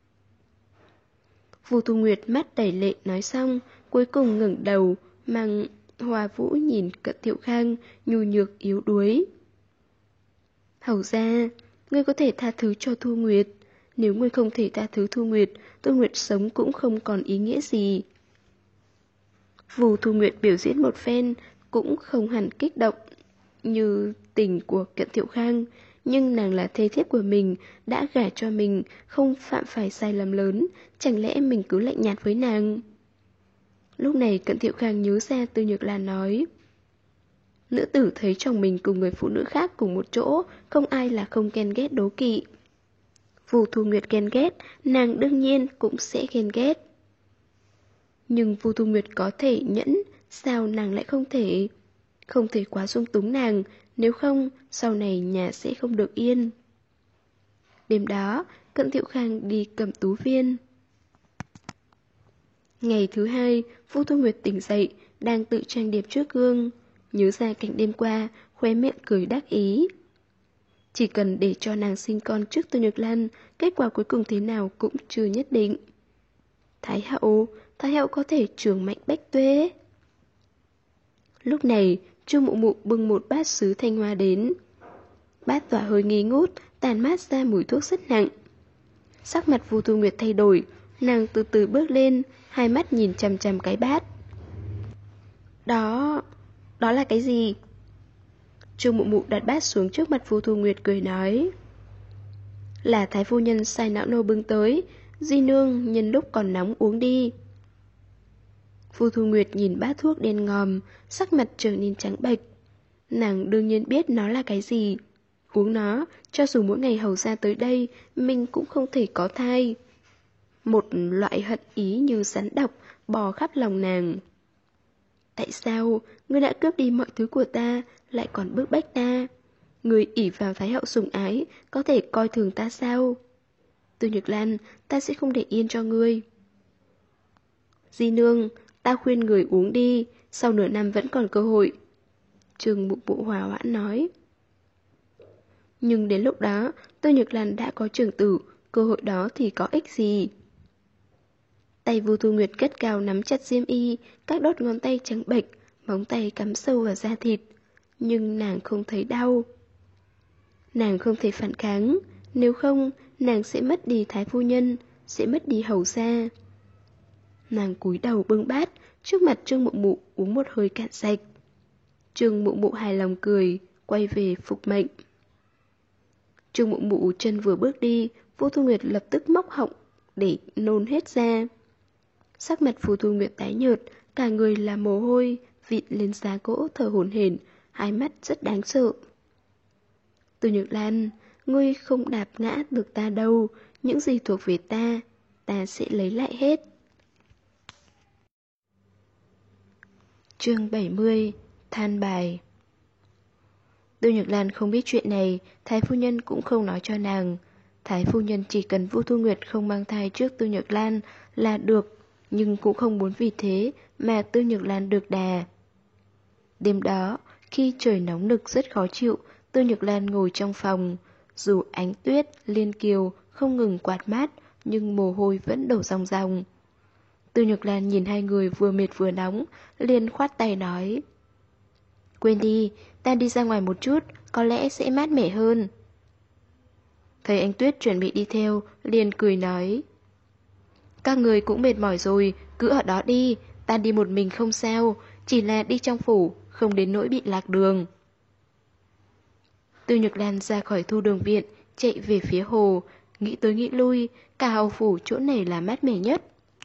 Vu Thu Nguyệt mắt đầy lệ nói xong, cuối cùng ngẩng đầu, mang Hoa Vũ nhìn Cận Thiệu Khang, nhu nhược yếu đuối. Hầu ra, ngươi có thể tha thứ cho Thu Nguyệt. Nếu ngươi không thể tha thứ Thu Nguyệt, Thu Nguyệt sống cũng không còn ý nghĩa gì. Vu Thu Nguyệt biểu diễn một phen, cũng không hẳn kích động như tình của Cận Thiệu Khang, nhưng nàng là thê thiếp của mình, đã gả cho mình, không phạm phải sai lầm lớn, chẳng lẽ mình cứ lạnh nhạt với nàng? Lúc này Cận Thiệu Khang nhớ ra Tư Nhược Lan nói. Nữ tử thấy chồng mình cùng người phụ nữ khác cùng một chỗ, không ai là không ghen ghét đố kỵ. Vu Thu Nguyệt ghen ghét, nàng đương nhiên cũng sẽ ghen ghét. Nhưng Vu Thu Nguyệt có thể nhẫn, sao nàng lại không thể? Không thể quá dung túng nàng, nếu không, sau này nhà sẽ không được yên. Đêm đó, Cận Thiệu Khang đi Cẩm Tú Viên. Ngày thứ hai, Vu Thu Nguyệt tỉnh dậy, đang tự trang điểm trước gương. Nhớ ra cảnh đêm qua, khóe miệng cười đắc ý. Chỉ cần để cho nàng sinh con trước Tư Nhược Lan, kết quả cuối cùng thế nào cũng chưa nhất định. Thái hậu có thể trưởng mạnh bách tuế. Lúc này, Trương Mụ Mụ bưng một bát sứ thanh hoa đến. Bát tỏa hơi nghi ngút, tàn mát ra mùi thuốc rất nặng. Sắc mặt Vu Thu Nguyệt thay đổi, nàng từ từ bước lên, hai mắt nhìn chằm chằm cái bát. Đó là cái gì? Trương Mụ Mụ đặt bát xuống trước mặt Vu Thu Nguyệt cười nói. Là Thái phu nhân sai não nô bưng tới, di nương nhân lúc còn nóng uống đi. Vu Thu Nguyệt nhìn bát thuốc đen ngòm, sắc mặt trở nên trắng bệch. Nàng đương nhiên biết nó là cái gì. Uống nó, cho dù mỗi ngày hầu ra tới đây, mình cũng không thể có thai. Một loại hận ý như rắn độc bò khắp lòng nàng. Tại sao, ngươi đã cướp đi mọi thứ của ta, lại còn bức bách ta? Ngươi ỷ vào Thái hậu sủng ái, có thể coi thường ta sao? Tư Nhược Lan, ta sẽ không để yên cho ngươi. Di nương, ta khuyên người uống đi, sau nửa năm vẫn còn cơ hội. Trương Mụ Mụ hòa hoãn nói. Nhưng đến lúc đó, Tư Nhược Lan đã có trưởng tử, cơ hội đó thì có ích gì? Tay Vu Thu Nguyệt cất cao nắm chặt xiêm y, các đốt ngón tay trắng bệch, móng tay cắm sâu vào da thịt. Nhưng nàng không thấy đau. Nàng không thể phản kháng, nếu không, nàng sẽ mất đi Thái phu nhân, sẽ mất đi hầu gia. Nàng cúi đầu bưng bát, trước mặt Trương Mụ Mụ uống một hơi cạn sạch. Trương Mụ Mụ hài lòng cười, quay về phục mệnh. Trương Mụ Mụ chân vừa bước đi, Vu Thu Nguyệt lập tức móc họng để nôn hết ra. Sắc mặt Vu Thu Nguyệt tái nhợt, cả người là mồ hôi, vịn lên giá gỗ thở hổn hển, hai mắt rất đáng sợ. Tư Nhược Lan, ngươi không đạp ngã được ta đâu, những gì thuộc về ta, ta sẽ lấy lại hết. Chương 70, than bài. Tư Nhược Lan không biết chuyện này, Thái phu nhân cũng không nói cho nàng. Thái phu nhân chỉ cần Vu Thu Nguyệt không mang thai trước Tư Nhược Lan là được, nhưng cũng không muốn vì thế mà Tư Nhược Lan được đà. Đêm đó, khi trời nóng nực rất khó chịu, Tư Nhược Lan ngồi trong phòng. Dù ánh tuyết, liên kiều không ngừng quạt mát, nhưng mồ hôi vẫn đổ ròng ròng. Tư Nhược Lan nhìn hai người vừa mệt vừa nóng, liền khoát tay nói. Quên đi, ta đi ra ngoài một chút, có lẽ sẽ mát mẻ hơn. Thấy anh Tuyết chuẩn bị đi theo, liền cười nói. Các người cũng mệt mỏi rồi, cứ ở đó đi, ta đi một mình không sao, chỉ là đi trong phủ, không đến nỗi bị lạc đường. Tư Nhược Lan ra khỏi Thu Đường viện, chạy về phía hồ, nghĩ tới nghĩ lui, cả hầu phủ chỗ này là mát mẻ nhất.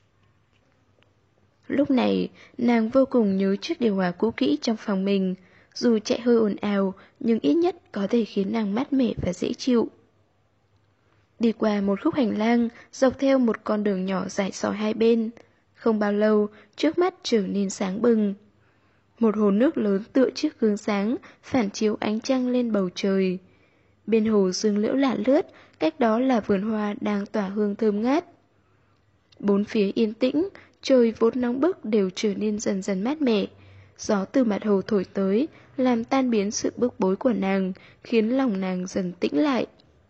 Lúc này, nàng vô cùng nhớ chiếc điều hòa cũ kỹ trong phòng mình, dù chạy hơi ồn ào, nhưng ít nhất có thể khiến nàng mát mẻ và dễ chịu. Đi qua một khúc hành lang, dọc theo một con đường nhỏ rải sỏi hai bên. Không bao lâu, trước mắt trở nên sáng bừng. Một hồ nước lớn tựa chiếc gương sáng, phản chiếu ánh trăng lên bầu trời. Bên hồ dương liễu lả lướt, cách đó là vườn hoa đang tỏa hương thơm ngát. Bốn phía yên tĩnh, trời vốn nóng bức đều trở nên dần dần mát mẻ. Gió từ mặt hồ thổi tới, làm tan biến sự bức bối của nàng, khiến lòng nàng dần tĩnh lại.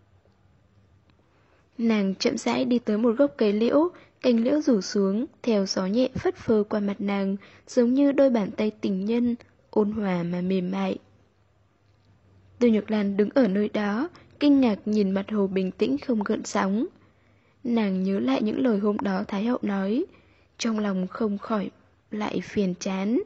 Nàng chậm rãi đi tới một gốc cây liễu, cành liễu rủ xuống, theo gió nhẹ phất phơ qua mặt nàng, giống như đôi bàn tay tình nhân, ôn hòa mà mềm mại. Từ Nhược Lan đứng ở nơi đó, kinh ngạc nhìn mặt hồ bình tĩnh không gợn sóng. Nàng nhớ lại những lời hôm đó Thái hậu nói, trong lòng không khỏi lại phiền chán.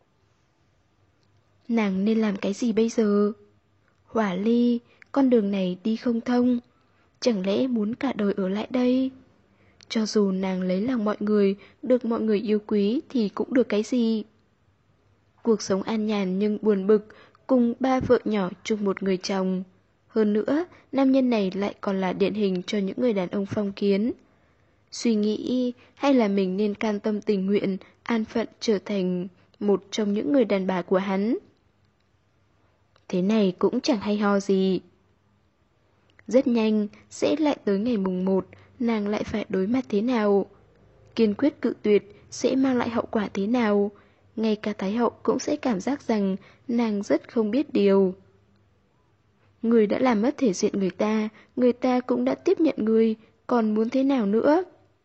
Nàng nên làm cái gì bây giờ? Hỏa Ly, con đường này đi không thông. Chẳng lẽ muốn cả đời ở lại đây? Cho dù nàng lấy lòng mọi người, được mọi người yêu quý thì cũng được cái gì? Cuộc sống an nhàn nhưng buồn bực, cùng ba vợ nhỏ chung một người chồng. Hơn nữa, nam nhân này lại còn là điển hình cho những người đàn ông phong kiến. Suy nghĩ hay là mình nên can tâm tình nguyện, an phận trở thành một trong những người đàn bà của hắn. Thế này cũng chẳng hay ho gì. Rất nhanh, sẽ lại tới ngày mùng 1, nàng lại phải đối mặt thế nào? Kiên quyết cự tuyệt sẽ mang lại hậu quả thế nào? Ngay cả Thái hậu cũng sẽ cảm giác rằng nàng rất không biết điều. Người đã làm mất thể diện người ta cũng đã tiếp nhận người, còn muốn thế nào nữa?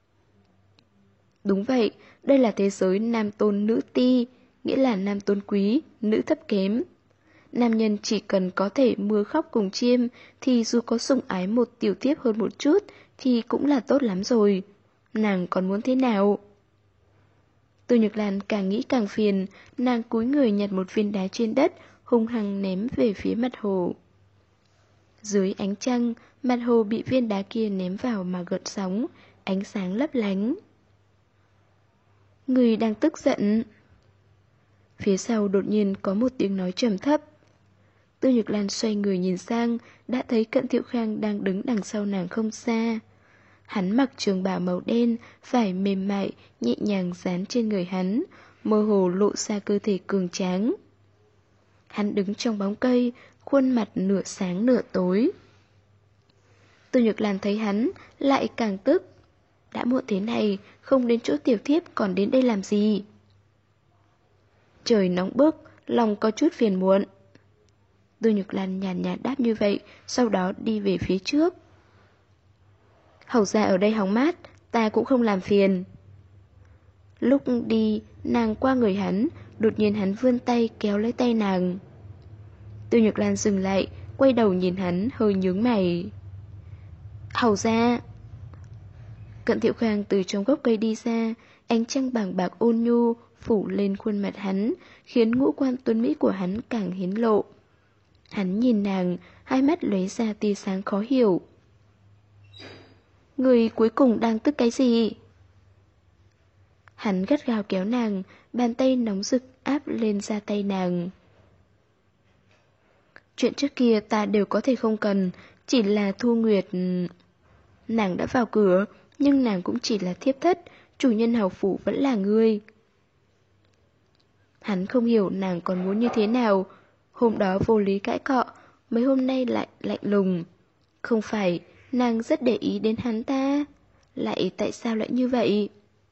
Đúng vậy, đây là thế giới nam tôn nữ ti, nghĩa là nam tôn quý, nữ thấp kém. Nam nhân chỉ cần có thể mưa khóc cùng chiêm thì dù có sủng ái một tiểu thiếp hơn một chút thì cũng là tốt lắm rồi. Nàng còn muốn thế nào? Từ Nhược Lan càng nghĩ càng phiền, nàng cúi người nhặt một viên đá trên đất, hung hăng ném về phía mặt hồ. Dưới ánh trăng, mặt hồ bị viên đá kia ném vào mà gợn sóng, ánh sáng lấp lánh. Người đang tức giận. Phía sau đột nhiên có một tiếng nói trầm thấp. Tư Nhược Lan xoay người nhìn sang, đã thấy Cận Thiệu Khang đang đứng đằng sau nàng không xa. Hắn mặc trường bào màu đen, vải mềm mại, nhẹ nhàng dán trên người hắn, mơ hồ lộ ra cơ thể cường tráng. Hắn đứng trong bóng cây, khuôn mặt nửa sáng nửa tối. Tư Nhược Lan thấy hắn, lại càng tức. Đã muộn thế này, không đến chỗ tiểu thiếp còn đến đây làm gì? Trời nóng bức, lòng có chút phiền muộn. Tư Nhược Lan nhàn nhạt đáp như vậy, sau đó đi về phía trước. Hầu ra ở đây hóng mát, ta cũng không làm phiền. Lúc đi, nàng qua người hắn, đột nhiên hắn vươn tay kéo lấy tay nàng. Tư Nhược Lan dừng lại, quay đầu nhìn hắn, hơi nhướng mày. Hầu ra. Cận Thiệu Khang từ trong gốc cây đi ra, ánh trăng bàng bạc ôn nhu phủ lên khuôn mặt hắn, khiến ngũ quan tuấn mỹ của hắn càng hiến lộ. Hắn nhìn nàng, hai mắt lóe ra tia sáng khó hiểu. Người cuối cùng đang tức cái gì? Hắn gắt gao kéo nàng, bàn tay nóng rực áp lên da tay nàng. Chuyện trước kia ta đều có thể không cần, chỉ là Thu Nguyệt... Nàng đã vào cửa, nhưng nàng cũng chỉ là thiếp thất, chủ nhân hầu phủ vẫn là ngươi. Hắn không hiểu nàng còn muốn như thế nào. Hôm đó vô lý cãi cọ, mấy hôm nay lại lạnh lùng. Không phải, nàng rất để ý đến hắn ta. Lại tại sao lại như vậy?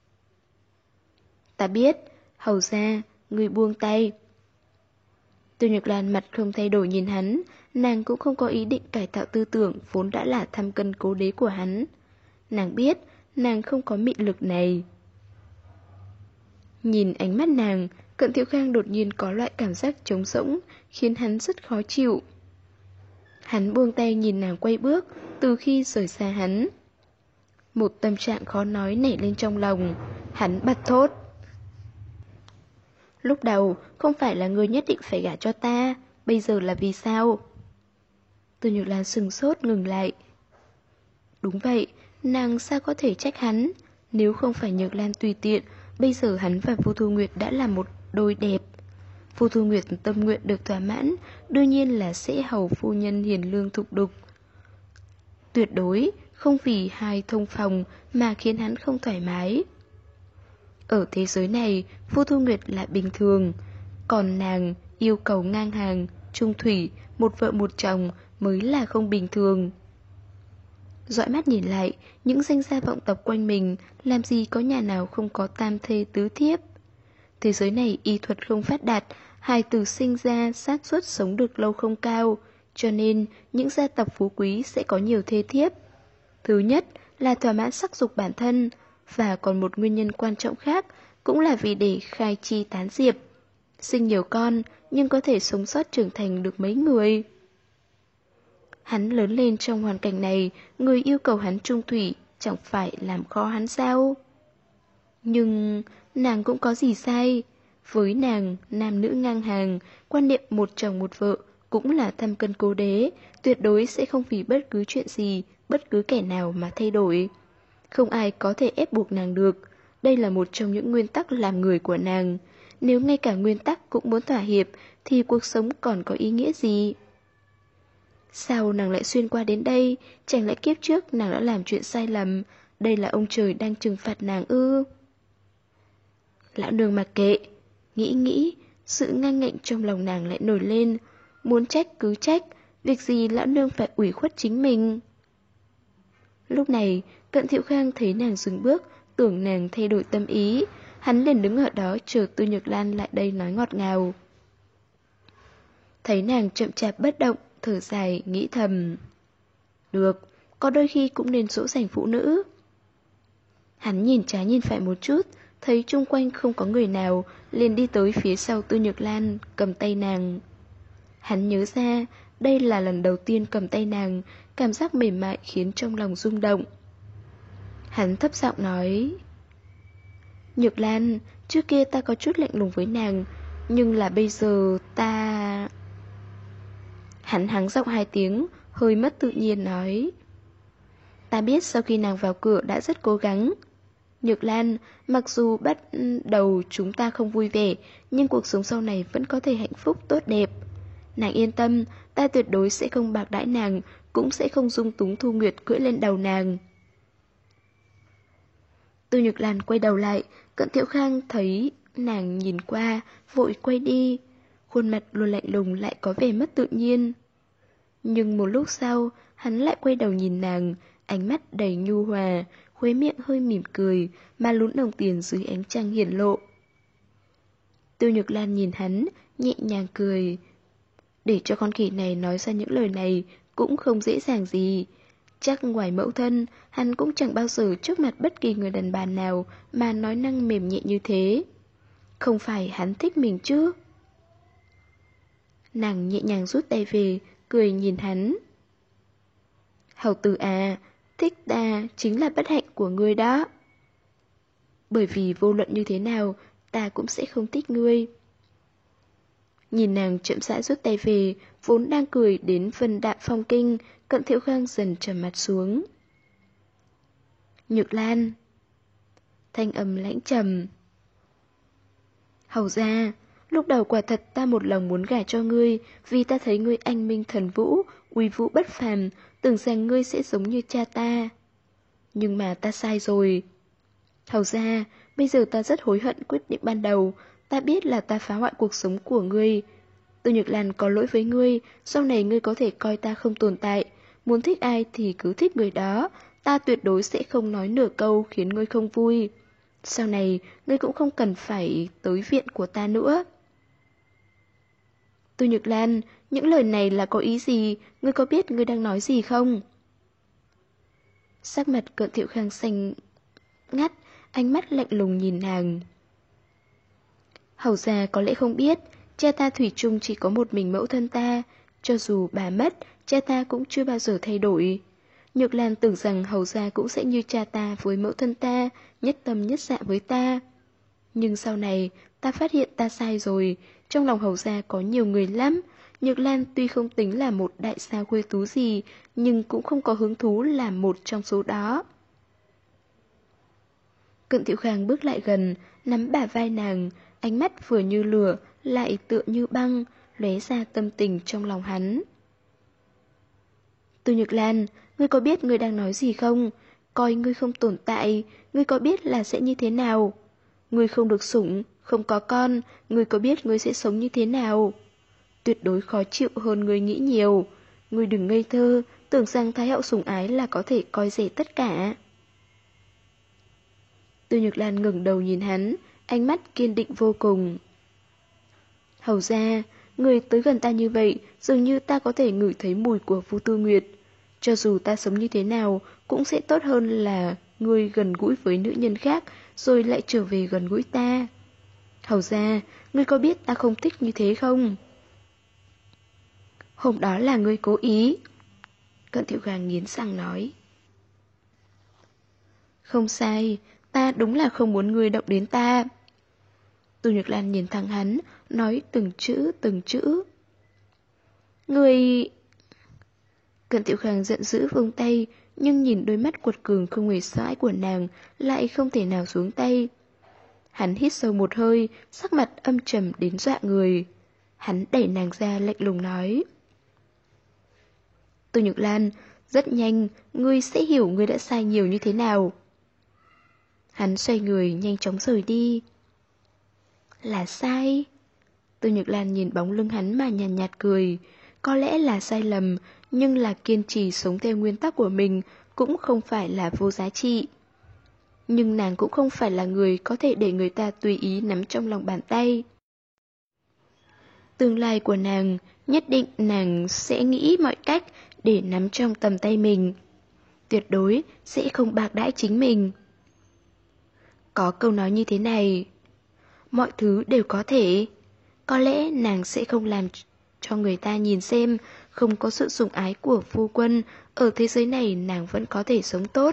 Ta biết, hầu ra, người buông tay. Tư Nhược Lan mặt không thay đổi nhìn hắn, nàng cũng không có ý định cải tạo tư tưởng vốn đã là thăm cân cố đế của hắn. Nàng biết, nàng không có mị lực này. Nhìn ánh mắt nàng, Cận Thiệu Khang đột nhiên có loại cảm giác trống rỗng, khiến hắn rất khó chịu. Hắn buông tay nhìn nàng quay bước, từ khi rời xa hắn. Một tâm trạng khó nói nảy lên trong lòng, hắn bật thốt. Lúc đầu, không phải là người nhất định phải gả cho ta, bây giờ là vì sao? Từ Nhược Lan sừng sốt ngừng lại. Đúng vậy, nàng sao có thể trách hắn? Nếu không phải Nhược Lan tùy tiện, bây giờ hắn và Vu Thu Nguyệt đã là một đôi đẹp. Vu Thu Nguyệt tâm nguyện được thỏa mãn, đương nhiên là sẽ hầu phu nhân hiền lương thục đục. Tuyệt đối không vì hai thông phòng mà khiến hắn không thoải mái. Ở thế giới này, Vu Thu Nguyệt là bình thường, còn nàng yêu cầu ngang hàng, chung thủy, một vợ một chồng mới là không bình thường. Dõi mắt nhìn lại, những danh gia vọng tộc quanh mình, làm gì có nhà nào không có tam thê tứ thiếp. Thế giới này y thuật không phát đạt, hài tử sinh ra xác suất sống được lâu không cao, cho nên những gia tộc phú quý sẽ có nhiều thê thiếp. Thứ nhất là thỏa mãn sắc dục bản thân, và còn một nguyên nhân quan trọng khác cũng là vì để khai chi tán diệp. Sinh nhiều con nhưng có thể sống sót trưởng thành được mấy người. Hắn lớn lên trong hoàn cảnh này, người yêu cầu hắn chung thủy chẳng phải làm khó hắn sao? Nhưng nàng cũng có gì sai. Với nàng, nam nữ ngang hàng, quan niệm một chồng một vợ cũng là thâm cân cố đế, tuyệt đối sẽ không vì bất cứ chuyện gì, bất cứ kẻ nào mà thay đổi. Không ai có thể ép buộc nàng được. Đây là một trong những nguyên tắc làm người của nàng. Nếu ngay cả nguyên tắc cũng muốn thỏa hiệp, thì cuộc sống còn có ý nghĩa gì? Sao nàng lại xuyên qua đến đây? Chẳng lẽ kiếp trước nàng đã làm chuyện sai lầm? Đây là ông trời đang trừng phạt nàng ư? Lão nương mặc kệ. Nghĩ, sự ngang ngạnh trong lòng nàng lại nổi lên. Muốn trách cứ trách, việc gì lão nương phải ủy khuất chính mình? Lúc này, Cận Thiệu Khang thấy nàng dừng bước, tưởng nàng thay đổi tâm ý. Hắn liền đứng ở đó chờ Tư Nhược Lan lại đây nói ngọt ngào. Thấy nàng chậm chạp bất động, thở dài, nghĩ thầm. Được, có đôi khi cũng nên dỗ dành phụ nữ. Hắn nhìn trái nhìn phải một chút, thấy chung quanh không có người nào, liền đi tới phía sau Tư Nhược Lan, cầm tay nàng. Hắn nhớ ra, đây là lần đầu tiên cầm tay nàng, cảm giác mềm mại khiến trong lòng rung động. Hắn thấp giọng nói. Nhược Lan, trước kia ta có chút lạnh lùng với nàng, nhưng là bây giờ ta... Hắn hắng giọng 2 tiếng, hơi mất tự nhiên nói. Ta biết sau khi nàng vào cửa đã rất cố gắng. Nhược Lan, mặc dù bắt đầu chúng ta không vui vẻ, nhưng cuộc sống sau này vẫn có thể hạnh phúc tốt đẹp. Nàng yên tâm, ta tuyệt đối sẽ không bạc đãi nàng, cũng sẽ không dung túng Thu Nguyệt cưỡi lên đầu nàng. Tư Nhược Lan quay đầu lại, Cận Thiệu Khang thấy nàng nhìn qua, vội quay đi. Khuôn mặt luôn lạnh lùng lại có vẻ mất tự nhiên. Nhưng một lúc sau, hắn lại quay đầu nhìn nàng, ánh mắt đầy nhu hòa, khóe miệng hơi mỉm cười, mà lún đồng tiền dưới ánh trăng hiển lộ. Tư Nhược Lan nhìn hắn, nhẹ nhàng cười. Để cho con khỉ này nói ra những lời này cũng không dễ dàng gì. Chắc ngoài mẫu thân, hắn cũng chẳng bao giờ trước mặt bất kỳ người đàn bà nào mà nói năng mềm nhẹ như thế. Không phải hắn thích mình chứ? Nàng nhẹ nhàng rút tay về, cười nhìn hắn. Hầu tử à, thích ta chính là bất hạnh của ngươi đó. Bởi vì vô luận như thế nào, ta cũng sẽ không thích ngươi. Nhìn nàng chậm rãi rút tay về, vốn đang cười đến vân đạm phong kinh, Cận Thiệu Khang dần trầm mặt xuống. Nhược Lan. Thanh âm lãnh trầm. Hầu ra, lúc đầu quả thật ta một lòng muốn gả cho ngươi, vì ta thấy ngươi anh minh thần vũ, uy vũ bất phàm, tưởng rằng ngươi sẽ giống như cha ta. Nhưng mà ta sai rồi. Hầu ra, bây giờ ta rất hối hận quyết định ban đầu, ta biết là ta phá hoại cuộc sống của ngươi. Tư Nhược Lan có lỗi với ngươi, sau này ngươi có thể coi ta không tồn tại. Muốn thích ai thì cứ thích người đó, ta tuyệt đối sẽ không nói nửa câu khiến ngươi không vui. Sau này, ngươi cũng không cần phải tới viện của ta nữa. Tư Nhược Lan, những lời này là có ý gì? Ngươi có biết ngươi đang nói gì không? Sắc mặt Cận Thiệu Khang xanh ngắt, ánh mắt lạnh lùng nhìn nàng. Hầu gia có lẽ không biết, cha ta thủy chung chỉ có một mình mẫu thân ta. Cho dù bà mất, cha ta cũng chưa bao giờ thay đổi. Nhược Lan tưởng rằng hầu gia cũng sẽ như cha ta với mẫu thân ta, nhất tâm nhất dạ với ta. Nhưng sau này, ta phát hiện ta sai rồi, trong lòng hầu gia có nhiều người lắm. Nhược Lan tuy không tính là một đại sao khuê tú gì, nhưng cũng không có hứng thú là một trong số đó. Cận Thiệu Khang bước lại gần, nắm bả vai nàng, ánh mắt vừa như lửa, lại tựa như băng, lóe ra tâm tình trong lòng hắn. Tư Nhược Lan, Ngươi có biết ngươi đang nói gì không? Coi ngươi không tồn tại, ngươi có biết là sẽ như thế nào? Ngươi không được sủng, không có con, ngươi có biết ngươi sẽ sống như thế nào? Tuyệt đối khó chịu hơn ngươi nghĩ nhiều. Ngươi đừng ngây thơ, tưởng rằng Thái hậu sủng ái là có thể coi rẻ tất cả. Tư Nhược Lan ngẩng đầu nhìn hắn, ánh mắt kiên định vô cùng. Hầu ra, người tới gần ta như vậy, dường như ta có thể ngửi thấy mùi của Vu Tư Nguyệt. Cho dù ta sống như thế nào, cũng sẽ tốt hơn là người gần gũi với nữ nhân khác, rồi lại trở về gần gũi ta. Hầu ra, ngươi có biết ta không thích như thế không? Hôm đó là ngươi cố ý. Cận Thiệu Khang nghiến răng nói. Không sai, ta đúng là không muốn ngươi động đến ta. Tô Nhược Lan nhìn thẳng hắn, nói từng chữ. Ngươi... Cận Tiểu Khang giận dữ vung tay, nhưng nhìn đôi mắt quật cường không hề sợ hãi của nàng, lại không thể nào xuống tay. Hắn hít sâu một hơi, sắc mặt âm trầm đến dọa người. Hắn đẩy nàng ra lạnh lùng nói. Tô Nhược Lan, rất nhanh, ngươi sẽ hiểu ngươi đã sai nhiều như thế nào. Hắn xoay người nhanh chóng rời đi. Là sai. Tô Nhược Lan nhìn bóng lưng hắn mà nhàn nhạt cười. Có lẽ là sai lầm, nhưng là kiên trì sống theo nguyên tắc của mình cũng không phải là vô giá trị. Nhưng nàng cũng không phải là người có thể để người ta tùy ý nắm trong lòng bàn tay. Tương lai của nàng, nhất định nàng sẽ nghĩ mọi cách để nắm trong tầm tay mình. Tuyệt đối sẽ không bạc đãi chính mình. Có câu nói như thế này, mọi thứ đều có thể. Có lẽ nàng sẽ không làm cho người ta nhìn xem không có sự sủng ái của phu quân, ở thế giới này nàng vẫn có thể sống tốt.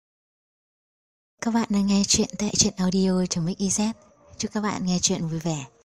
Các bạn đang nghe chuyện tại truyện audio.mix.iz. Chúc các bạn nghe chuyện vui vẻ.